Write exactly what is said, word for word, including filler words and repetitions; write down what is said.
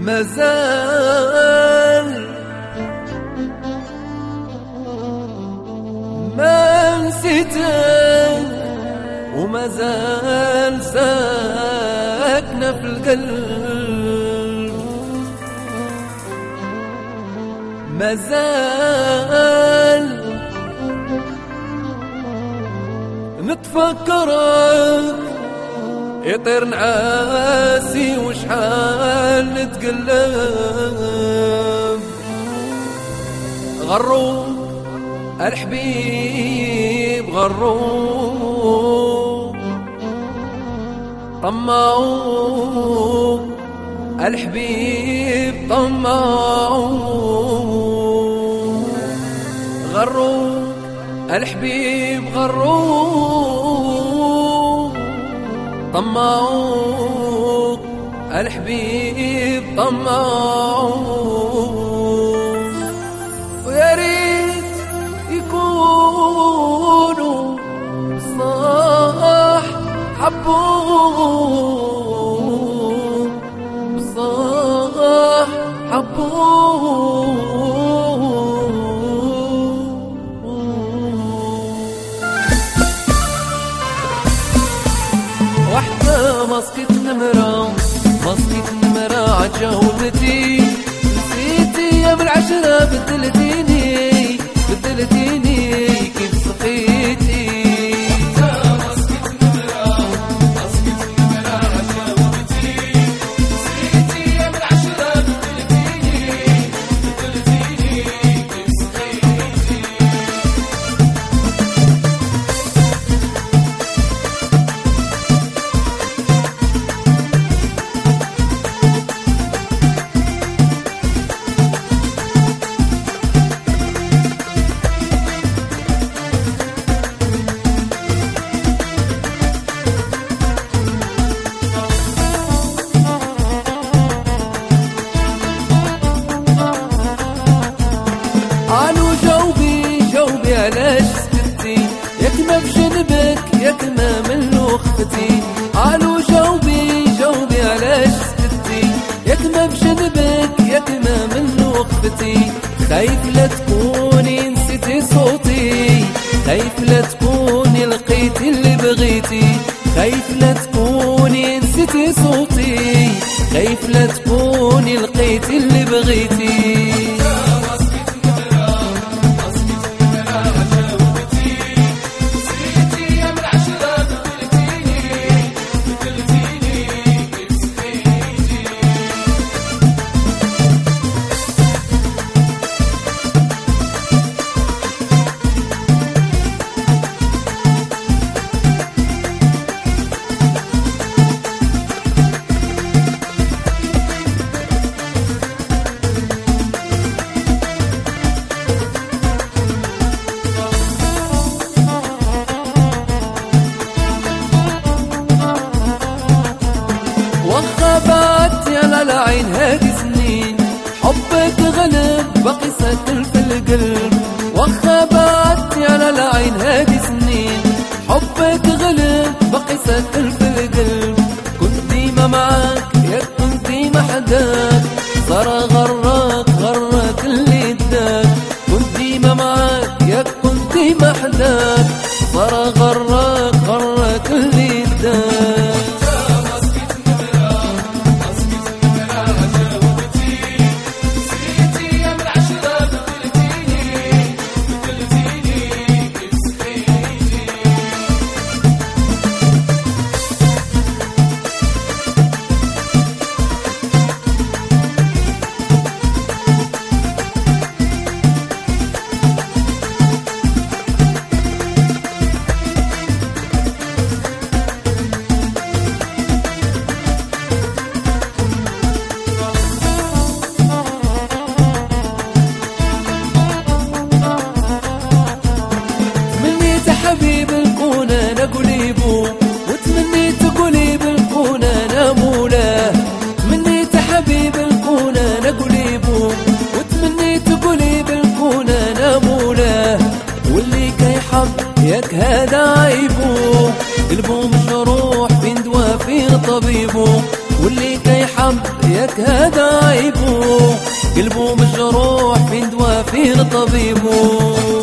مازال ما نسيتك ومازال ساكنة في القلب، مازال نتفكرك يطير نعاسي وشحال نتقلب. غروك الحبيب غروك، طمعوك الحبيب طمعوك، غروك الحبيب غروك، طمعوك الحبيب طمعوك. ويا ريت يكونوا صح حبوك، صح حبوك. وحدة مسكت نمرة مسكت نمرة عجاوبتي، نسيتي يا من العشرة بدلتيني بدلتيني كيف صحيتي. وحدة مسكت نمرة مسكت نمرة عجاوبتي، نسيتي يا من العشرة بدلتيني بدلتيني كيف صحيتي. قالوا جاوبي جاوبي علاش سكتي، ياك ما بجنبك ياك ما من لوختي. قالوا جاوبي جاوبي علاش سكتي، ياك ما بجنبك ياك ما من لوختي. خايف لا تكوني نسيتي صوتي، خايف لا تكوني لقيتي اللي بغيتي، خايف لا تكوني نسيتي صوتي، خايف لا تكوني لقيتي اللي بغيتي. وخبات يا للعين هادي سنين، حبك غلب باقي ساكن في القلب. وخبات يا للعين هادي سنين، حبك غلب باقي ساكن في القلب. كنت ديما معاك يا كنت ديما حداك، صار غراك غراك اللي اداك. كنت ديما معاك يا كنت ديما حداك، صار غراك غراك اللي اداك. حبيب الكون انا قليبو، وتمنيت قليب الكون انا مولاه. تمنيت حبيب الكون انا قليبو، وتمنيت قليب الكون انا مولاه. واللي كيحب ياك هذا عيبو، قلبو مجروح بين دوا في طبيبو. واللي كيحب ياك سكتك هذا عيبو، قلبه مجروح فين دوا فين طبيبو.